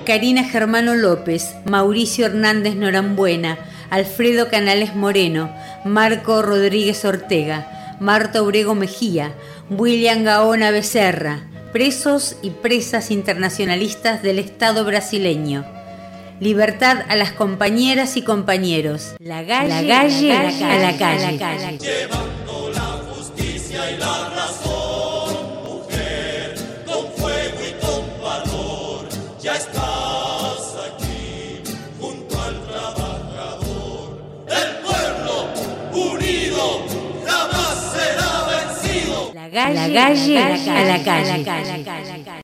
Karina Germano López, Mauricio Hernández Norambuena, Alfredo Canales Moreno, Marco Rodríguez Ortega, Marta Obrego Mejía, William Gaona Becerra, presos y presas internacionalistas del Estado brasileño. Libertad a las compañeras y compañeros. La calle a la calle. Llevando la justicia y la razón, mujer, con fuego y con valor, ya estás aquí, junto al trabajador. El pueblo unido jamás será vencido. La calle a la calle.